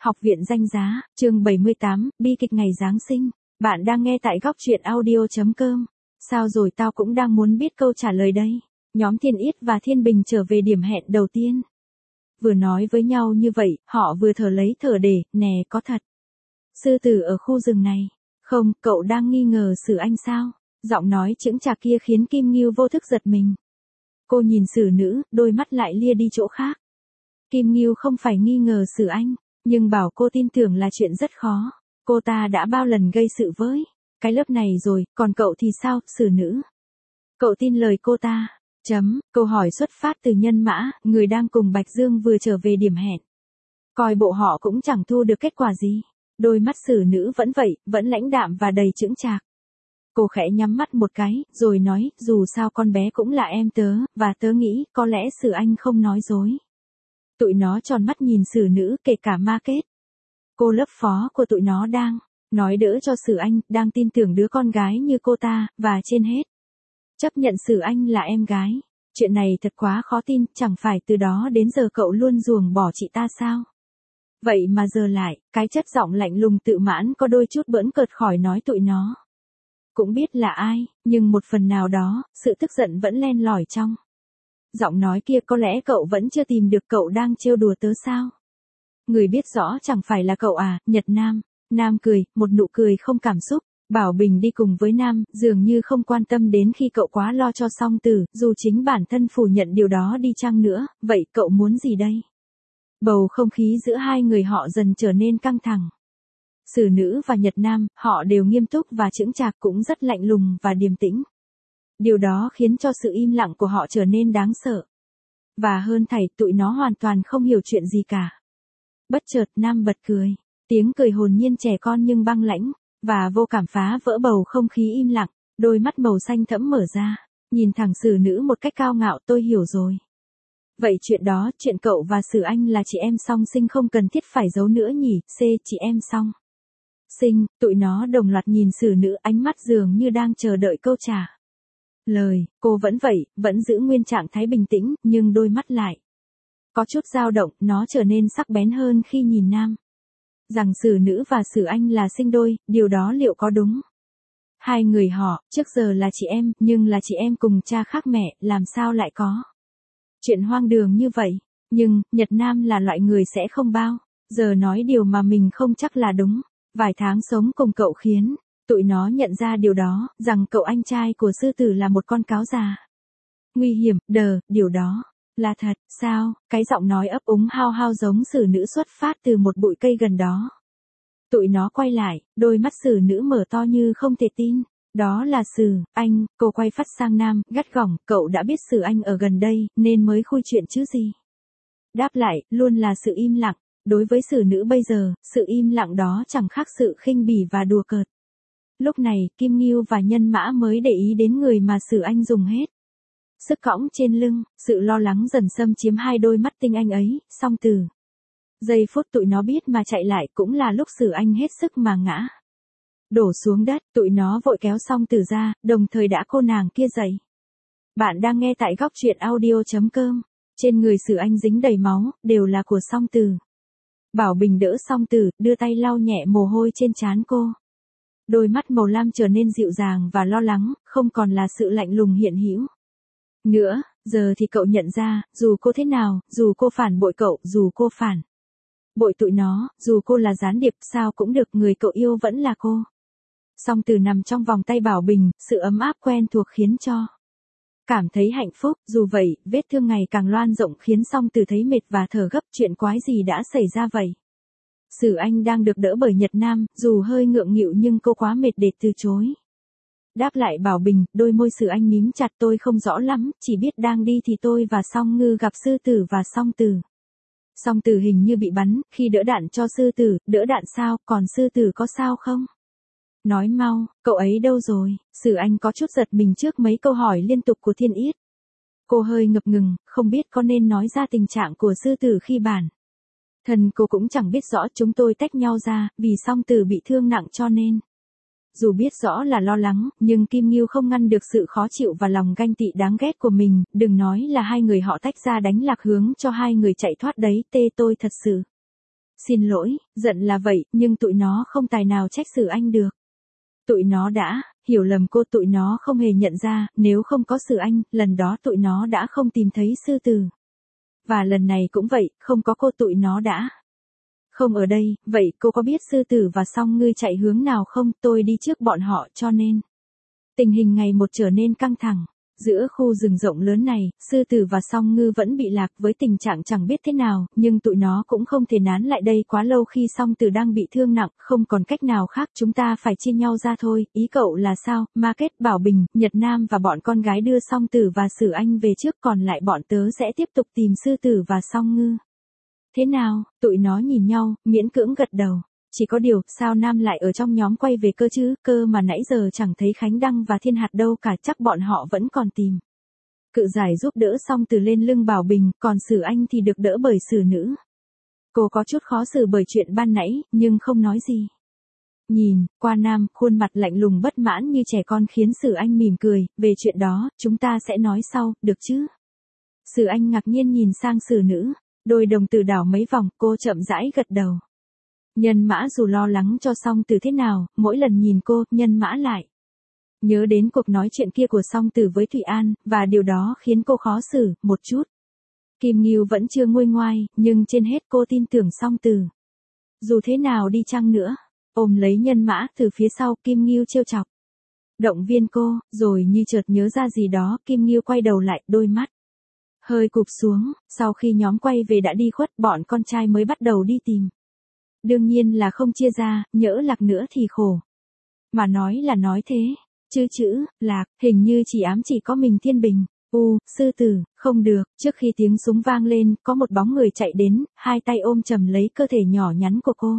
Học viện danh giá, chương 78, bi kịch ngày Giáng sinh. Bạn đang nghe tại góc truyện audio.com. Sao rồi, tao cũng đang muốn biết câu trả lời đây. Nhóm Thiên Yết và Thiên Bình trở về điểm hẹn đầu tiên. Vừa nói với nhau như vậy, họ vừa thở lấy thở để, nè có thật. Sư tử ở khu rừng này. Không, cậu đang nghi ngờ Sử Anh sao? Giọng nói chững chạc kia khiến Kim Ngưu vô thức giật mình. Cô nhìn Sử Nữ, đôi mắt lại lia đi chỗ khác. Kim Ngưu không phải nghi ngờ Sử Anh, nhưng bảo cô tin tưởng là chuyện rất khó. Cô ta đã bao lần gây sự với cái lớp này rồi, còn cậu thì sao, Sử Nữ? Cậu tin lời cô ta? Câu hỏi xuất phát từ Nhân Mã, người đang cùng Bạch Dương vừa trở về điểm hẹn. Coi bộ họ cũng chẳng thu được kết quả gì. Đôi mắt Sử Nữ vẫn vậy, vẫn lãnh đạm và đầy chững chạc. Cô khẽ nhắm mắt một cái, rồi nói, dù sao con bé cũng là em tớ, và tớ nghĩ có lẽ Sử Anh không nói dối. Tụi nó tròn mắt nhìn Sử Nữ, kể cả Ma Kết. Cô lớp phó của tụi nó đang nói đỡ cho Sử Anh, đang tin tưởng đứa con gái như cô ta, và trên hết chấp nhận Sử Anh là em gái. Chuyện này thật quá khó tin, chẳng phải từ đó đến giờ cậu luôn ruồng bỏ chị ta sao? Vậy mà giờ lại, cái chất giọng lạnh lùng tự mãn có đôi chút bỡn cợt khỏi nói tụi nó. Cũng biết là ai, nhưng một phần nào đó, sự tức giận vẫn len lỏi trong giọng nói kia. Có lẽ cậu vẫn chưa tìm được cậu đang trêu đùa tớ sao? Người biết rõ chẳng phải là cậu à, Nhật Nam. Nam cười, một nụ cười không cảm xúc. Bảo Bình đi cùng với Nam, dường như không quan tâm đến khi cậu quá lo cho Song Tử, dù chính bản thân phủ nhận điều đó đi chăng nữa. Vậy cậu muốn gì đây? Bầu không khí giữa hai người họ dần trở nên căng thẳng. Sử Nữ và Nhật Nam, họ đều nghiêm túc và chững chạc, cũng rất lạnh lùng và điềm tĩnh. Điều đó khiến cho sự im lặng của họ trở nên đáng sợ. Và hơn thảy, tụi nó hoàn toàn không hiểu chuyện gì cả. Bất chợt, Nam bật cười. Tiếng cười hồn nhiên trẻ con nhưng băng lãnh, và vô cảm phá vỡ bầu không khí im lặng. Đôi mắt màu xanh thẫm mở ra, nhìn thẳng Sử Nữ một cách cao ngạo. Tôi hiểu rồi. Vậy chuyện đó, chuyện cậu và Sử Anh là chị em song sinh không cần thiết phải giấu nữa nhỉ? Chị em song sinh. Tụi nó đồng loạt nhìn Sử Nữ, ánh mắt dường như đang chờ đợi câu trả lời. Cô vẫn vậy, vẫn giữ nguyên trạng thái bình tĩnh, nhưng đôi mắt lại có chút dao động, nó trở nên sắc bén hơn khi nhìn Nam. Rằng Sử Nữ và Sử Anh là sinh đôi, điều đó liệu có đúng? Hai người họ, trước giờ là chị em, nhưng là chị em cùng cha khác mẹ, làm sao lại có chuyện hoang đường như vậy? Nhưng, Nhật Nam là loại người sẽ không bao giờ nói điều mà mình không chắc là đúng. Vài tháng sống cùng cậu khiến tụi nó nhận ra điều đó, rằng cậu anh trai của sư tử là một con cáo già nguy hiểm. Điều đó là thật, sao? Cái giọng nói ấp úng hao hao giống Sử Nữ xuất phát từ một bụi cây gần đó. Tụi nó quay lại, đôi mắt Sử Nữ mở to như không thể tin. Đó là Sử Anh. Cô quay phát sang Nam, gắt gỏng, cậu đã biết Sử Anh ở gần đây, nên mới khui chuyện chứ gì? Đáp lại, luôn là sự im lặng. Đối với Sử Nữ bây giờ, sự im lặng đó chẳng khác sự khinh bỉ và đùa cợt. Lúc này, Kim Ngưu và Nhân Mã mới để ý đến người mà Sử Anh dùng hết sức cõng trên lưng. Sự lo lắng dần xâm chiếm hai đôi mắt tinh anh ấy. Song Tử. Giây phút tụi nó biết mà chạy lại, cũng là lúc Sử Anh hết sức mà ngã đổ xuống đất. Tụi nó vội kéo Song Tử ra, đồng thời đã cô nàng kia dậy. Bạn đang nghe tại góc truyện audio.com. Trên người Sử Anh dính đầy máu, đều là của Song Tử. Bảo Bình đỡ Song Tử, đưa tay lau nhẹ mồ hôi trên trán cô. Đôi mắt màu lam trở nên dịu dàng và lo lắng, không còn là sự lạnh lùng hiện hữu nữa. Giờ thì cậu nhận ra, dù cô thế nào, dù cô phản bội cậu, dù cô phản bội tụi nó, dù cô là gián điệp, sao cũng được, người cậu yêu vẫn là cô. Song Tử nằm trong vòng tay Bảo Bình, sự ấm áp quen thuộc khiến cho cảm thấy hạnh phúc. Dù vậy, vết thương ngày càng loan rộng khiến Song Tử thấy mệt và thở gấp. Chuyện quái gì đã xảy ra vậy? Sử Anh đang được đỡ bởi Nhật Nam, dù hơi ngượng nghịu nhưng cô quá mệt để từ chối. Đáp lại Bảo Bình, đôi môi Sử Anh mím chặt. Tôi không rõ lắm, chỉ biết đang đi thì tôi và Song Ngư gặp sư tử và Song Tử. Song Tử hình như bị bắn, khi đỡ đạn cho sư tử. Đỡ đạn sao, còn sư tử có sao không? Nói mau, cậu ấy đâu rồi? Sử Anh có chút giật mình trước mấy câu hỏi liên tục của Thiên Yết. Cô hơi ngập ngừng, không biết có nên nói ra tình trạng của sư tử khi bản thân cô cũng chẳng biết rõ. Chúng tôi tách nhau ra, vì Song Tử bị thương nặng cho nên. Dù biết rõ là lo lắng, nhưng Kim Ngưu không ngăn được sự khó chịu và lòng ganh tị đáng ghét của mình. Đừng nói là hai người họ tách ra đánh lạc hướng cho hai người chạy thoát đấy. Tôi thật sự Xin lỗi, giận là vậy, nhưng tụi nó không tài nào trách xử anh được. Tụi nó đã hiểu lầm cô, tụi nó không hề nhận ra, nếu không có xử anh, lần đó tụi nó đã không tìm thấy sư tử. Và lần này cũng vậy, không có cô tụi nó đã không ở đây. Vậy cô có biết sư tử và song ngư chạy hướng nào không? Tôi đi trước bọn họ cho nên tình hình ngày một trở nên căng thẳng. Giữa khu rừng rộng lớn này, sư tử và song ngư vẫn bị lạc với tình trạng chẳng biết thế nào, nhưng tụi nó cũng không thể nán lại đây quá lâu khi song tử đang bị thương nặng, không còn cách nào khác, chúng ta phải chia nhau ra thôi. Ý cậu là sao? Market, Bảo Bình, Nhật Nam và bọn con gái đưa song tử và Sử Anh về trước, còn lại bọn tớ sẽ tiếp tục tìm sư tử và song ngư. Thế nào? Tụi nó nhìn nhau, miễn cưỡng gật đầu. Chỉ có điều, sao Nam lại ở trong nhóm quay về cơ chứ, cơ mà nãy giờ chẳng thấy Khánh Đăng và Thiên Hạt đâu cả, chắc bọn họ vẫn còn tìm. Cự giải giúp đỡ xong từ lên lưng Bảo Bình, còn Sử Anh thì được đỡ bởi Sử Nữ. Cô có chút khó xử bởi chuyện ban nãy, nhưng không nói gì. Nhìn qua Nam, khuôn mặt lạnh lùng bất mãn như trẻ con khiến Sử Anh mỉm cười, về chuyện đó, chúng ta sẽ nói sau, được chứ? Sử Anh ngạc nhiên nhìn sang Sử Nữ, đôi đồng tử đảo mấy vòng, cô chậm rãi gật đầu. Nhân Mã dù lo lắng cho Song Tử thế nào, mỗi lần nhìn cô, Nhân Mã lại nhớ đến cuộc nói chuyện kia của Song Tử với Thụy An, và điều đó khiến cô khó xử một chút. Kim Ngưu vẫn chưa nguôi ngoai, nhưng trên hết cô tin tưởng Song Tử. Dù thế nào đi chăng nữa, ôm lấy Nhân Mã từ phía sau, Kim Ngưu trêu chọc, động viên cô, rồi như chợt nhớ ra gì đó, Kim Ngưu quay đầu lại, đôi mắt hơi cụp xuống. Sau khi nhóm quay về đã đi khuất, bọn con trai mới bắt đầu đi tìm. Đương nhiên là không chia ra, nhỡ lạc nữa thì khổ. Mà nói là nói thế, chứ chữ lạc hình như chỉ ám chỉ có mình Thiên Bình. Sư tử, không được. Trước khi tiếng súng vang lên, có một bóng người chạy đến, hai tay ôm chầm lấy cơ thể nhỏ nhắn của cô.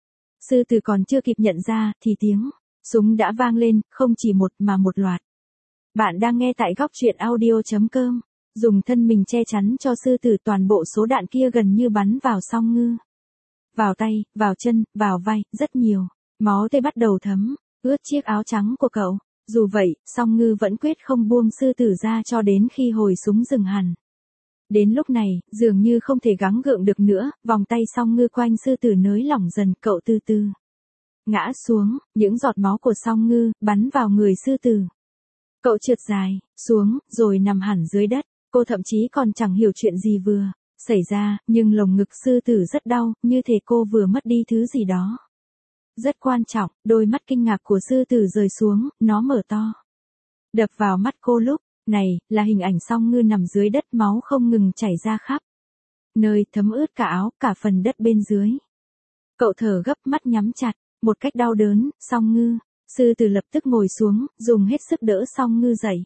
Sư tử còn chưa kịp nhận ra, thì tiếng súng đã vang lên, không chỉ một mà một loạt. Bạn đang nghe tại góc truyện audio.com. Dùng thân mình che chắn cho sư tử, toàn bộ số đạn kia gần như bắn vào Song Ngư. Vào tay, vào chân, vào vai, rất nhiều. Máu tươi bắt đầu thấm ướt chiếc áo trắng của cậu. Dù vậy, Song Ngư vẫn quyết không buông sư tử ra cho đến khi hồi súng dừng hẳn. Đến lúc này, dường như không thể gắng gượng được nữa, vòng tay Song Ngư quanh sư tử nới lỏng dần, cậu từ từ ngã xuống, những giọt máu của Song Ngư bắn vào người sư tử. Cậu trượt dài xuống, rồi nằm hẳn dưới đất. Cô thậm chí còn chẳng hiểu chuyện gì vừa xảy ra, nhưng lồng ngực sư tử rất đau, như thể cô vừa mất đi thứ gì đó rất quan trọng. Đôi mắt kinh ngạc của sư tử rời xuống, nó mở to. Đập vào mắt cô lúc này là hình ảnh Song Ngư nằm dưới đất, máu không ngừng chảy ra khắp nơi, thấm ướt cả áo, cả phần đất bên dưới. Cậu thở gấp, mắt nhắm chặt, một cách đau đớn. Song Ngư. Sư tử lập tức ngồi xuống, dùng hết sức đỡ Song Ngư dậy.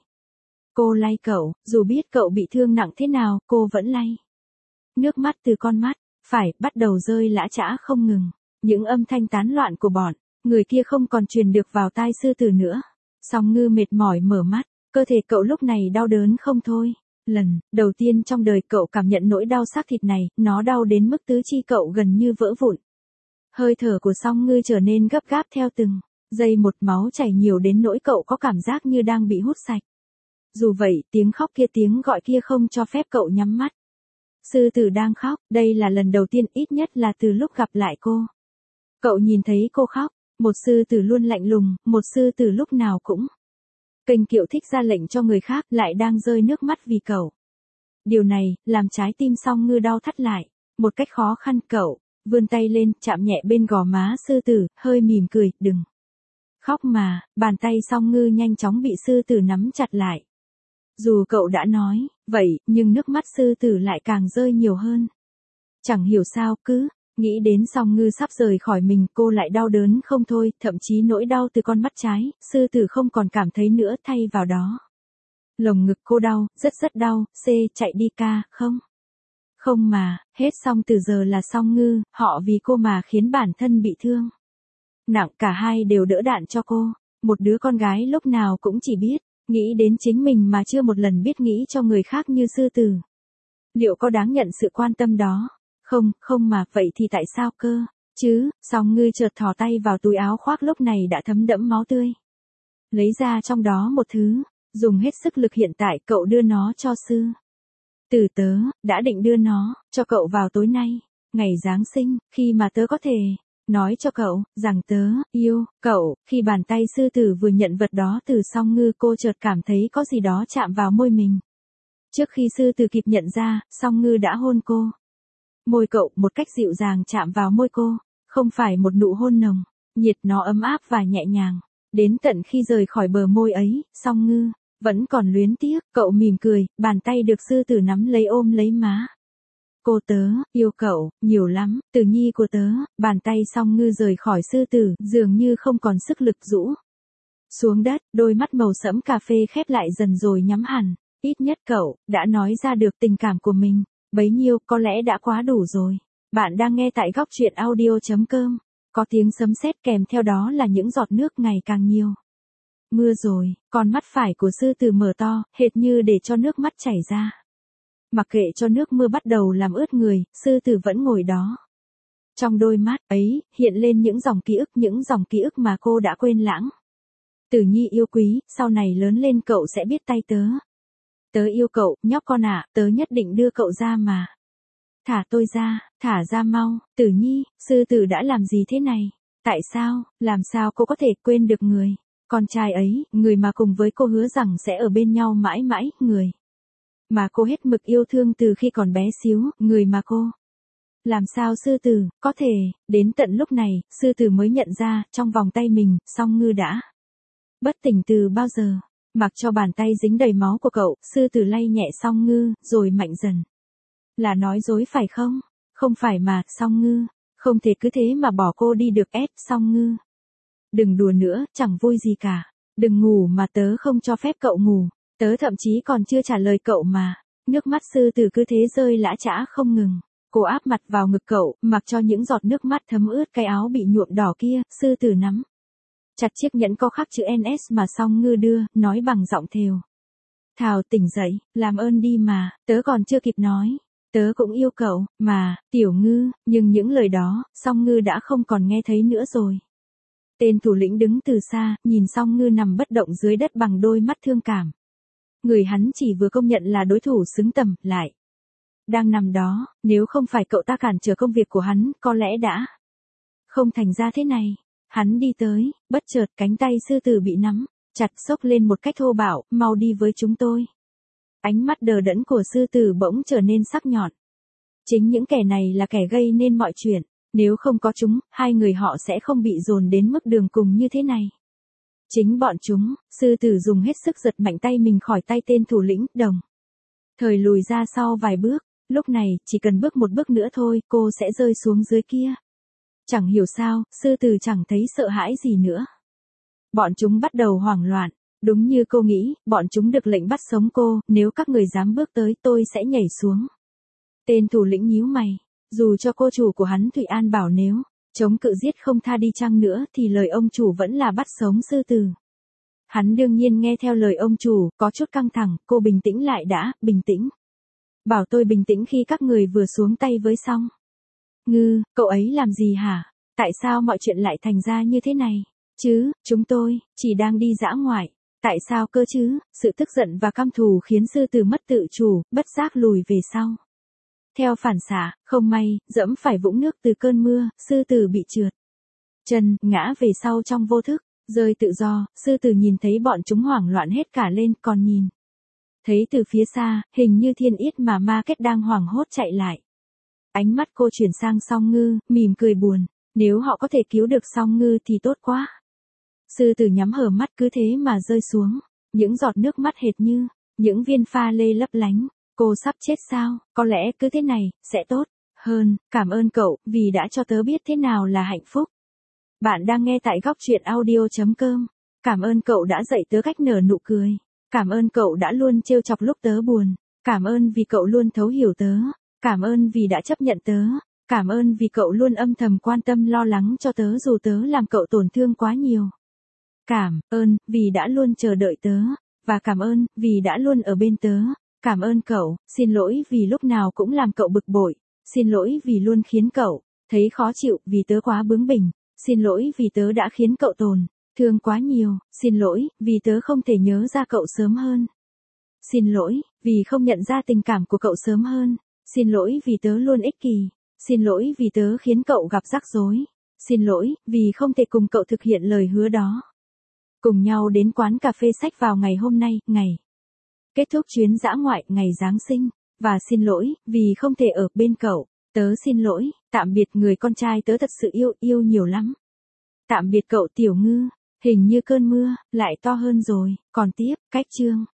Cô lay cậu, dù biết cậu bị thương nặng thế nào, cô vẫn lay. Nước mắt từ con mắt phải bắt đầu rơi lã chã không ngừng. Những âm thanh tán loạn của bọn người kia không còn truyền được vào tai sư tử nữa. Song Ngư mệt mỏi mở mắt, cơ thể cậu lúc này đau đớn không thôi. Lần đầu tiên trong đời cậu cảm nhận nỗi đau xác thịt này, nó đau đến mức tứ chi cậu gần như vỡ vụn. Hơi thở của Song Ngư trở nên gấp gáp theo từng giây một, máu chảy nhiều đến nỗi cậu có cảm giác như đang bị hút sạch. Dù vậy, tiếng khóc kia, tiếng gọi kia không cho phép cậu nhắm mắt. Sư tử đang khóc, đây là lần đầu tiên, ít nhất là từ lúc gặp lại cô. Cậu nhìn thấy cô khóc, một sư tử luôn lạnh lùng, một sư tử lúc nào cũng kênh kiệu, thích ra lệnh cho người khác, lại đang rơi nước mắt vì cậu. Điều này, làm trái tim Song Ngư đau thắt lại. Một cách khó khăn, cậu vươn tay lên, chạm nhẹ bên gò má sư tử, hơi mỉm cười, đừng khóc mà. Bàn tay Song Ngư nhanh chóng bị sư tử nắm chặt lại. Dù cậu đã nói vậy, nhưng nước mắt sư tử lại càng rơi nhiều hơn. Chẳng hiểu sao, cứ nghĩ đến Song Ngư sắp rời khỏi mình, cô lại đau đớn không thôi, thậm chí nỗi đau từ con mắt trái, sư tử không còn cảm thấy nữa, thay vào đó. Lồng ngực cô đau, rất đau. Chạy đi ca, không? Không mà, hết Song từ giờ là Song Ngư, họ vì cô mà khiến bản thân bị thương nặng, cả hai đều đỡ đạn cho cô. Một đứa con gái lúc nào cũng chỉ biết nghĩ đến chính mình mà chưa một lần biết nghĩ cho người khác như sư tử. Liệu có đáng nhận sự quan tâm đó? Không mà, vậy thì tại sao cơ chứ? Song Ngư chợt thò tay vào túi áo khoác lúc này đã thấm đẫm máu tươi. Lấy ra trong đó một thứ, dùng hết sức lực hiện tại, cậu đưa nó cho sư tử. Tớ đã định đưa nó cho cậu vào tối nay. Ngày Giáng sinh, khi mà tớ có thể nói cho cậu rằng tớ yêu cậu, khi bàn tay sư tử vừa nhận vật đó từ Song Ngư, cô chợt cảm thấy có gì đó chạm vào môi mình. Trước khi sư tử kịp nhận ra, Song Ngư đã hôn cô. Môi cậu một cách dịu dàng chạm vào môi cô, không phải một nụ hôn nồng, nhiệt, nó ấm áp và nhẹ nhàng. Đến tận khi rời khỏi bờ môi ấy, Song Ngư vẫn còn luyến tiếc, cậu mỉm cười, bàn tay được sư tử nắm lấy ôm lấy má. Cô tớ yêu cậu nhiều lắm, Tử Nhi của tớ. Bàn tay Song Ngư rời khỏi sư tử, dường như không còn sức lực rũ xuống đất, đôi mắt màu sẫm cà phê khép lại dần rồi nhắm hẳn. Ít nhất cậu đã nói ra được tình cảm của mình, bấy nhiêu có lẽ đã quá đủ rồi. Bạn đang nghe tại góc truyện audio.com. Có tiếng sấm sét kèm theo đó là những giọt nước ngày càng nhiều. Mưa rồi, con mắt phải của sư tử mở to, hệt như để cho nước mắt chảy ra. Mặc kệ cho nước mưa bắt đầu làm ướt người, sư tử vẫn ngồi đó. Trong đôi mắt ấy, hiện lên những dòng ký ức mà cô đã quên lãng. Tử Nhi yêu quý, sau này lớn lên cậu sẽ biết tay tớ. Tớ yêu cậu, nhóc con ạ, tớ nhất định đưa cậu ra mà. Thả tôi ra, thả ra mau, Tử Nhi, sư tử đã làm gì thế này? Tại sao, làm sao cô có thể quên được người con trai ấy, người mà cùng với cô hứa rằng sẽ ở bên nhau mãi mãi, người mà cô hết mực yêu thương từ khi còn bé xíu, người mà cô. Làm sao sư tử có thể, đến tận lúc này, sư tử mới nhận ra, trong vòng tay mình, Song Ngư đã bất tỉnh từ bao giờ. Mặc cho bàn tay dính đầy máu của cậu, sư tử lay nhẹ Song Ngư, rồi mạnh dần. Là nói dối phải không? Không phải mà, Song Ngư, không thể cứ thế mà bỏ cô đi được. Song Ngư, đừng đùa nữa, chẳng vui gì cả. Đừng ngủ mà tớ không cho phép cậu ngủ. Tớ thậm chí còn chưa trả lời cậu mà. Nước mắt sư tử cứ thế rơi lã chã không ngừng. Cô áp mặt vào ngực cậu, mặc cho những giọt nước mắt thấm ướt cái áo bị nhuộm đỏ kia. Sư tử nắm chặt chiếc nhẫn có khắc chữ NS mà Song Ngư đưa, nói bằng giọng thều. Thảo, tỉnh dậy, làm ơn đi mà, tớ còn chưa kịp nói. Tớ cũng yêu cậu, mà, Tiểu Ngư, nhưng những lời đó, Song Ngư đã không còn nghe thấy nữa rồi. Tên thủ lĩnh đứng từ xa, nhìn Song Ngư nằm bất động dưới đất bằng đôi mắt thương cảm. Người hắn chỉ vừa công nhận là đối thủ xứng tầm, lại đang nằm đó, nếu không phải cậu ta cản trở công việc của hắn, có lẽ đã không thành ra thế này. Hắn đi tới, bất chợt cánh tay sư tử bị nắm chặt xốc lên một cách thô bạo, mau đi với chúng tôi. Ánh mắt đờ đẫn của sư tử bỗng trở nên sắc nhọn. Chính những kẻ này là kẻ gây nên mọi chuyện, nếu không có chúng, hai người họ sẽ không bị dồn đến mức đường cùng như thế này. Chính bọn chúng, sư tử dùng hết sức giật mạnh tay mình khỏi tay tên thủ lĩnh, đồng thời lùi ra sau vài bước. Lúc này, chỉ cần bước một bước nữa thôi, cô sẽ rơi xuống dưới kia. Chẳng hiểu sao, sư tử chẳng thấy sợ hãi gì nữa. Bọn chúng bắt đầu hoảng loạn. Đúng như cô nghĩ, bọn chúng được lệnh bắt sống cô, nếu các người dám bước tới, tôi sẽ nhảy xuống. Tên thủ lĩnh nhíu mày. Dù cho cô chủ của hắn Thụy An bảo nếu chống cự giết không tha đi chăng nữa thì lời ông chủ vẫn là bắt sống sư tử. Hắn đương nhiên nghe theo lời ông chủ, có chút căng thẳng, cô bình tĩnh lại đã, bình tĩnh. Bảo tôi bình tĩnh khi các người vừa xuống tay với Song Ngư, cậu ấy làm gì hả? Tại sao mọi chuyện lại thành ra như thế này? Chứ, chúng tôi, chỉ đang đi dã ngoại. Tại sao cơ chứ? Sự tức giận và căm thù khiến sư tử mất tự chủ, bất giác lùi về sau. Theo phản xạ, không may, dẫm phải vũng nước từ cơn mưa, sư tử bị trượt chân, ngã về sau trong vô thức, rơi tự do. Sư tử nhìn thấy bọn chúng hoảng loạn hết cả lên, còn nhìn thấy từ phía xa, hình như Thiên Yết mà Ma Kết đang hoảng hốt chạy lại. Ánh mắt cô chuyển sang Song Ngư, mỉm cười buồn. Nếu họ có thể cứu được Song Ngư thì tốt quá. Sư tử nhắm hờ mắt cứ thế mà rơi xuống. Những giọt nước mắt hệt như những viên pha lê lấp lánh. Cô sắp chết sao? Có lẽ cứ thế này sẽ tốt hơn. Cảm ơn cậu vì đã cho tớ biết thế nào là hạnh phúc. Bạn đang nghe tại góc truyện audio.com. Cảm ơn cậu đã dạy tớ cách nở nụ cười. Cảm ơn cậu đã luôn trêu chọc lúc tớ buồn. Cảm ơn vì cậu luôn thấu hiểu tớ. Cảm ơn vì đã chấp nhận tớ. Cảm ơn vì cậu luôn âm thầm quan tâm lo lắng cho tớ dù tớ làm cậu tổn thương quá nhiều. Cảm ơn vì đã luôn chờ đợi tớ. Và cảm ơn vì đã luôn ở bên tớ. Cảm ơn cậu, xin lỗi vì lúc nào cũng làm cậu bực bội. Xin lỗi vì luôn khiến cậu thấy khó chịu vì tớ quá bướng bỉnh. Xin lỗi vì tớ đã khiến cậu tổn thương quá nhiều. Xin lỗi vì tớ không thể nhớ ra cậu sớm hơn. Xin lỗi vì không nhận ra tình cảm của cậu sớm hơn. Xin lỗi vì tớ luôn ích kỷ. Xin lỗi vì tớ khiến cậu gặp rắc rối. Xin lỗi, vì không thể cùng cậu thực hiện lời hứa đó. Cùng nhau đến quán cà phê sách vào ngày hôm nay, ngày kết thúc chuyến dã ngoại ngày Giáng sinh. Và xin lỗi, vì không thể ở bên cậu. Tớ xin lỗi, tạm biệt người con trai tớ thật sự yêu nhiều lắm. Tạm biệt cậu Tiểu Ngư, hình như cơn mưa, lại to hơn rồi, còn tiếp, cách chương.